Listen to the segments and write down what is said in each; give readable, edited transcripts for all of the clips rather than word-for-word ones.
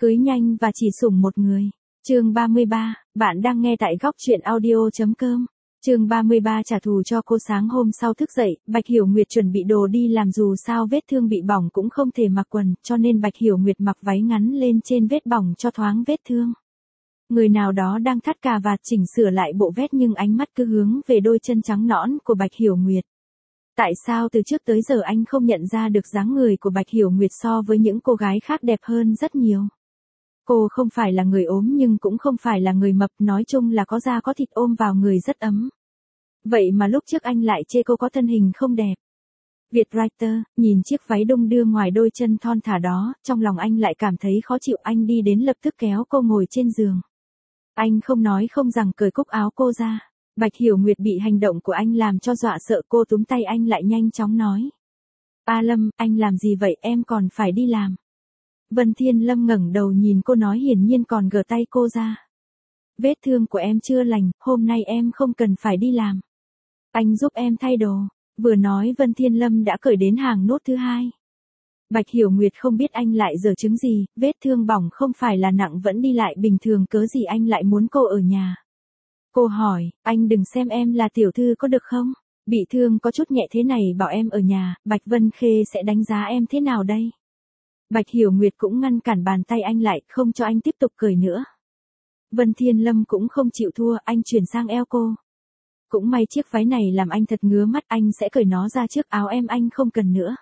Cưới nhanh và chỉ sủng một người. Chương 33, bạn đang nghe tại góc truyện audio.com. Chương 33 trả thù cho cô. Sáng hôm sau thức dậy, Bạch Hiểu Nguyệt chuẩn bị đồ đi làm, dù sao vết thương bị bỏng cũng không thể mặc quần, cho nên Bạch Hiểu Nguyệt mặc váy ngắn lên trên vết bỏng cho thoáng vết thương. Người nào đó đang thắt cà vạt chỉnh sửa lại bộ vest nhưng ánh mắt cứ hướng về đôi chân trắng nõn của Bạch Hiểu Nguyệt. Tại sao từ trước tới giờ anh không nhận ra được dáng người của Bạch Hiểu Nguyệt so với những cô gái khác đẹp hơn rất nhiều? Cô không phải là người ốm nhưng cũng không phải là người mập, nói chung là có da có thịt ôm vào người rất ấm. Vậy mà lúc trước anh lại chê cô có thân hình không đẹp. Vietwriter, nhìn chiếc váy đung đưa ngoài đôi chân thon thả đó, trong lòng anh lại cảm thấy khó chịu. Anh đi đến lập tức kéo cô ngồi trên giường. Anh không nói không rằng cởi cúc áo cô ra. Bạch Hiểu Nguyệt bị hành động của anh làm cho dọa sợ, cô túm tay anh lại nhanh chóng nói. A Lâm, anh làm gì vậy, em còn phải đi làm. Vân Thiên Lâm ngẩng đầu nhìn cô nói, hiển nhiên còn gỡ tay cô ra. Vết thương của em chưa lành, hôm nay em không cần phải đi làm. Anh giúp em thay đồ. Vừa nói Vân Thiên Lâm đã cởi đến hàng nốt thứ hai. Bạch Hiểu Nguyệt không biết anh lại giở trứng gì, vết thương bỏng không phải là nặng vẫn đi lại bình thường, cớ gì anh lại muốn cô ở nhà. Cô hỏi, anh đừng xem em là tiểu thư có được không? Bị thương có chút nhẹ thế này bảo em ở nhà, Bạch Vân Khê sẽ đánh giá em thế nào đây? Bạch Hiểu Nguyệt cũng ngăn cản bàn tay anh lại, không cho anh tiếp tục cười nữa. Vân Thiên Lâm cũng không chịu thua, anh chuyển sang eo cô. Cũng may chiếc váy này làm anh thật ngứa mắt, anh sẽ cởi nó ra trước, áo em anh không cần nữa.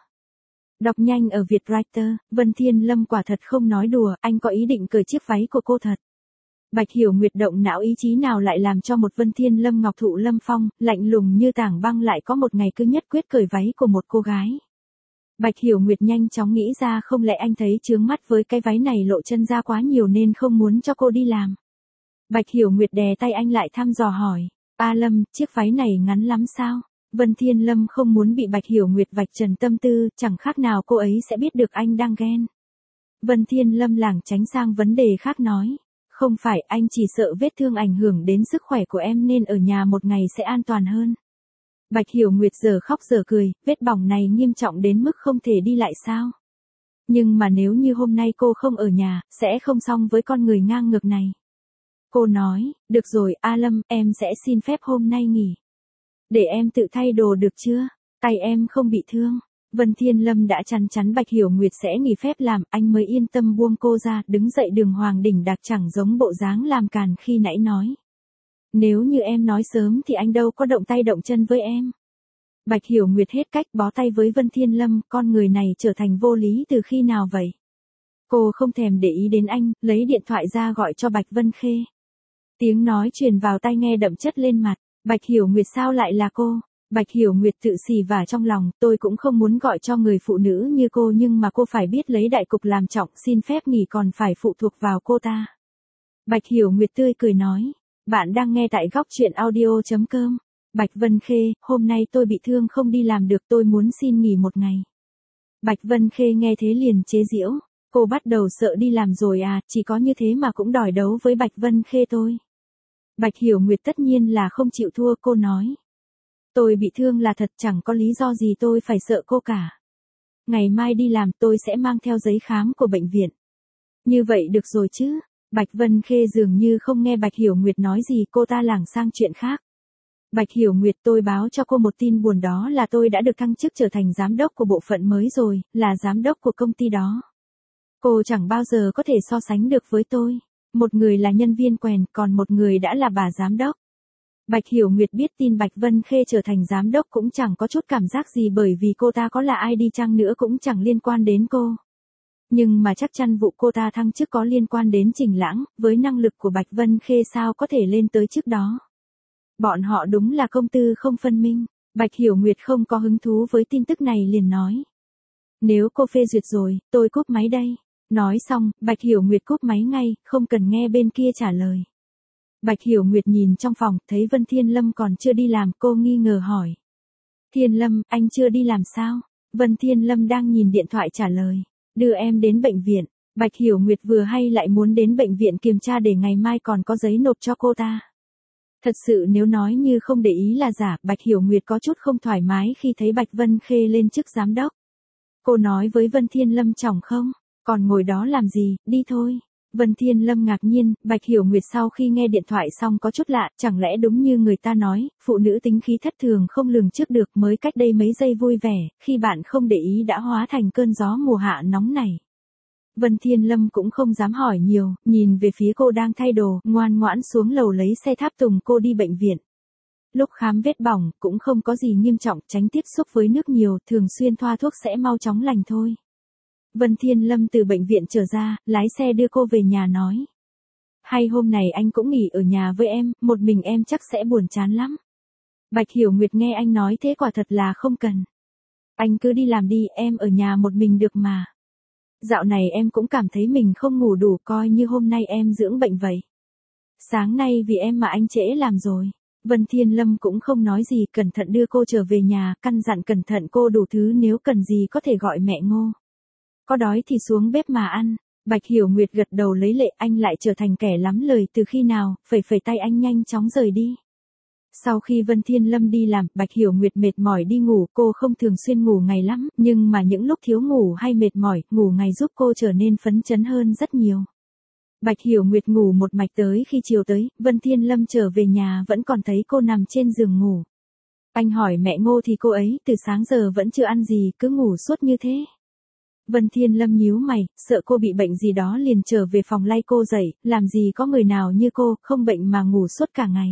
Đọc nhanh ở Vietwriter, Vân Thiên Lâm quả thật không nói đùa, anh có ý định cởi chiếc váy của cô thật. Bạch Hiểu Nguyệt động não ý chí nào lại làm cho một Vân Thiên Lâm ngọc thụ lâm phong, lạnh lùng như tảng băng lại có một ngày cứ nhất quyết cởi váy của một cô gái. Bạch Hiểu Nguyệt nhanh chóng nghĩ ra, không lẽ anh thấy chướng mắt với cái váy này lộ chân ra quá nhiều nên không muốn cho cô đi làm. Bạch Hiểu Nguyệt đè tay anh lại thăm dò hỏi, A Lâm, chiếc váy này ngắn lắm sao? Vân Thiên Lâm không muốn bị Bạch Hiểu Nguyệt vạch trần tâm tư, chẳng khác nào cô ấy sẽ biết được anh đang ghen. Vân Thiên Lâm lảng tránh sang vấn đề khác nói, không phải, anh chỉ sợ vết thương ảnh hưởng đến sức khỏe của em nên ở nhà một ngày sẽ an toàn hơn. Bạch Hiểu Nguyệt giờ khóc giờ cười, vết bỏng này nghiêm trọng đến mức không thể đi lại sao? Nhưng mà nếu như hôm nay cô không ở nhà, sẽ không xong với con người ngang ngược này. Cô nói, được rồi A Lâm, em sẽ xin phép hôm nay nghỉ. Để em tự thay đồ được chưa? Tay em không bị thương. Vân Thiên Lâm đã chắn chắn Bạch Hiểu Nguyệt sẽ nghỉ phép làm, anh mới yên tâm buông cô ra, đứng dậy đường hoàng đỉnh đạc chẳng giống bộ dáng làm càn khi nãy nói. Nếu như em nói sớm thì anh đâu có động tay động chân với em. Bạch Hiểu Nguyệt hết cách bó tay với Vân Thiên Lâm, con người này trở thành vô lý từ khi nào vậy? Cô không thèm để ý đến anh, lấy điện thoại ra gọi cho Bạch Vân Khê. Tiếng nói truyền vào tai nghe đậm chất lên mặt, Bạch Hiểu Nguyệt sao lại là cô? Bạch Hiểu Nguyệt tự xì vả trong lòng, tôi cũng không muốn gọi cho người phụ nữ như cô nhưng mà cô phải biết lấy đại cục làm trọng, xin phép nghỉ còn phải phụ thuộc vào cô ta. Bạch Hiểu Nguyệt tươi cười nói, bạn đang nghe tại góc truyện audio.com. Bạch Vân Khê, hôm nay tôi bị thương không đi làm được, tôi muốn xin nghỉ một ngày. Bạch Vân Khê nghe thế liền chế giễu, cô bắt đầu sợ đi làm rồi à, chỉ có như thế mà cũng đòi đấu với Bạch Vân Khê tôi. Bạch Hiểu Nguyệt tất nhiên là không chịu thua, cô nói. Tôi bị thương là thật, chẳng có lý do gì tôi phải sợ cô cả. Ngày mai đi làm tôi sẽ mang theo giấy khám của bệnh viện. Như vậy được rồi chứ? Bạch Vân Khê dường như không nghe Bạch Hiểu Nguyệt nói gì, cô ta lảng sang chuyện khác. Bạch Hiểu Nguyệt, tôi báo cho cô một tin buồn, đó là tôi đã được thăng chức trở thành giám đốc của bộ phận mới rồi, là giám đốc của công ty đó. Cô chẳng bao giờ có thể so sánh được với tôi. Một người là nhân viên quèn, còn một người đã là bà giám đốc. Bạch Hiểu Nguyệt biết tin Bạch Vân Khê trở thành giám đốc cũng chẳng có chút cảm giác gì, bởi vì cô ta có là ai đi chăng nữa cũng chẳng liên quan đến cô. Nhưng mà chắc chắn vụ cô ta thăng chức có liên quan đến Trình Lãng, với năng lực của Bạch Vân Khê sao có thể lên tới chức đó. Bọn họ đúng là công tư không phân minh. Bạch Hiểu Nguyệt không có hứng thú với tin tức này liền nói. Nếu cô phê duyệt rồi, tôi cúp máy đây. Nói xong, Bạch Hiểu Nguyệt cúp máy ngay, không cần nghe bên kia trả lời. Bạch Hiểu Nguyệt nhìn trong phòng, thấy Vân Thiên Lâm còn chưa đi làm, cô nghi ngờ hỏi. Thiên Lâm, anh chưa đi làm sao? Vân Thiên Lâm đang nhìn điện thoại trả lời. Đưa em đến bệnh viện. Bạch Hiểu Nguyệt vừa hay lại muốn đến bệnh viện kiểm tra để ngày mai còn có giấy nộp cho cô ta. Thật sự nếu nói như không để ý là giả, Bạch Hiểu Nguyệt có chút không thoải mái khi thấy Bạch Vân Khê lên chức giám đốc. Cô nói với Vân Thiên Lâm chỏng không? Còn ngồi đó làm gì, đi thôi. Vân Thiên Lâm ngạc nhiên, Bạch Hiểu Nguyệt sau khi nghe điện thoại xong có chút lạ, chẳng lẽ đúng như người ta nói, phụ nữ tính khí thất thường không lường trước được, mới cách đây mấy giây vui vẻ, khi bạn không để ý đã hóa thành cơn gió mùa hạ nóng này. Vân Thiên Lâm cũng không dám hỏi nhiều, nhìn về phía cô đang thay đồ, ngoan ngoãn xuống lầu lấy xe tháp tùng cô đi bệnh viện. Lúc khám vết bỏng, cũng không có gì nghiêm trọng, tránh tiếp xúc với nước nhiều, thường xuyên thoa thuốc sẽ mau chóng lành thôi. Vân Thiên Lâm từ bệnh viện trở ra, lái xe đưa cô về nhà nói. Hay hôm này anh cũng nghỉ ở nhà với em, một mình em chắc sẽ buồn chán lắm. Bạch Hiểu Nguyệt nghe anh nói thế quả thật là không cần. Anh cứ đi làm đi, em ở nhà một mình được mà. Dạo này em cũng cảm thấy mình không ngủ đủ, coi như hôm nay em dưỡng bệnh vậy. Sáng nay vì em mà anh trễ làm rồi. Vân Thiên Lâm cũng không nói gì, cẩn thận đưa cô trở về nhà, căn dặn cẩn thận cô đủ thứ, nếu cần gì có thể gọi mẹ Ngô. Có đói thì xuống bếp mà ăn. Bạch Hiểu Nguyệt gật đầu lấy lệ, anh lại trở thành kẻ lắm lời từ khi nào, phẩy phẩy tay anh nhanh chóng rời đi. Sau khi Vân Thiên Lâm đi làm, Bạch Hiểu Nguyệt mệt mỏi đi ngủ, cô không thường xuyên ngủ ngày lắm, nhưng mà những lúc thiếu ngủ hay mệt mỏi, ngủ ngày giúp cô trở nên phấn chấn hơn rất nhiều. Bạch Hiểu Nguyệt ngủ một mạch tới khi chiều tới, Vân Thiên Lâm trở về nhà vẫn còn thấy cô nằm trên giường ngủ. Anh hỏi mẹ Ngô thì cô ấy từ sáng giờ vẫn chưa ăn gì, cứ ngủ suốt như thế. Vân Thiên Lâm nhíu mày, sợ cô bị bệnh gì đó liền trở về phòng lay cô dậy, làm gì có người nào như cô, không bệnh mà ngủ suốt cả ngày.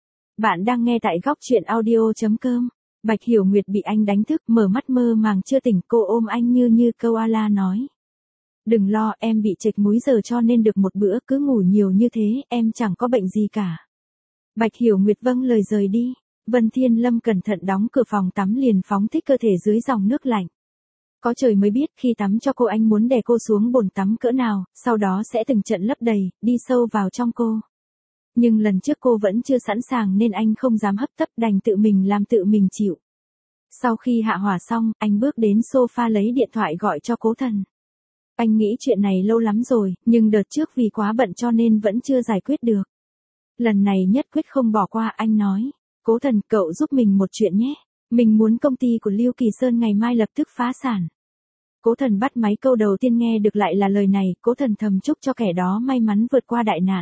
Bạn đang nghe tại góc chuyện audio.com. Bạch Hiểu Nguyệt bị anh đánh thức, mở mắt mơ màng chưa tỉnh, cô ôm anh như koala nói. Đừng lo, em bị chệch múi giờ cho nên được một bữa, cứ ngủ nhiều như thế, em chẳng có bệnh gì cả. Bạch Hiểu Nguyệt vâng lời rời đi. Vân Thiên Lâm cẩn thận đóng cửa phòng tắm liền phóng thích cơ thể dưới dòng nước lạnh. Có trời mới biết khi tắm cho cô anh muốn đè cô xuống bồn tắm cỡ nào, sau đó sẽ từng trận lấp đầy, đi sâu vào trong cô. Nhưng lần trước cô vẫn chưa sẵn sàng nên anh không dám hấp tấp, đành tự mình làm tự mình chịu. Sau khi hạ hỏa xong, anh bước đến sofa lấy điện thoại gọi cho Cố Thần. Anh nghĩ chuyện này lâu lắm rồi, nhưng đợt trước vì quá bận cho nên vẫn chưa giải quyết được. Lần này nhất quyết không bỏ qua, anh nói. Cố Thần, cậu giúp mình một chuyện nhé. Mình muốn công ty của Lưu Kỳ Sơn ngày mai lập tức phá sản. Cố Thần bắt máy, câu đầu tiên nghe được lại là lời này, Cố Thần thầm chúc cho kẻ đó may mắn vượt qua đại nạn.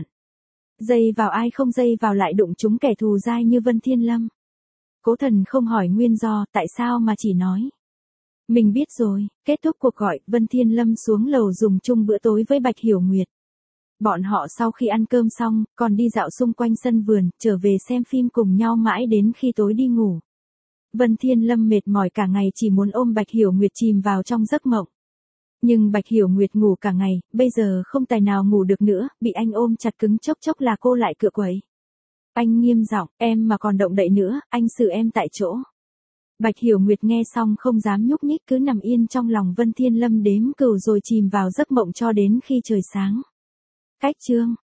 Dây vào ai không dây vào lại đụng trúng kẻ thù dai như Vân Thiên Lâm. Cố Thần không hỏi nguyên do, tại sao mà chỉ nói. Mình biết rồi. Kết thúc cuộc gọi, Vân Thiên Lâm xuống lầu dùng chung bữa tối với Bạch Hiểu Nguyệt. Bọn họ sau khi ăn cơm xong, còn đi dạo xung quanh sân vườn, trở về xem phim cùng nhau mãi đến khi tối đi ngủ. Vân Thiên Lâm mệt mỏi cả ngày chỉ muốn ôm Bạch Hiểu Nguyệt chìm vào trong giấc mộng. Nhưng Bạch Hiểu Nguyệt ngủ cả ngày, bây giờ không tài nào ngủ được nữa, bị anh ôm chặt cứng chốc chốc là cô lại cựa quậy. Anh nghiêm giọng, em mà còn động đậy nữa, anh xử em tại chỗ. Bạch Hiểu Nguyệt nghe xong không dám nhúc nhích, cứ nằm yên trong lòng Vân Thiên Lâm đếm cừu rồi chìm vào giấc mộng cho đến khi trời sáng. Cách chương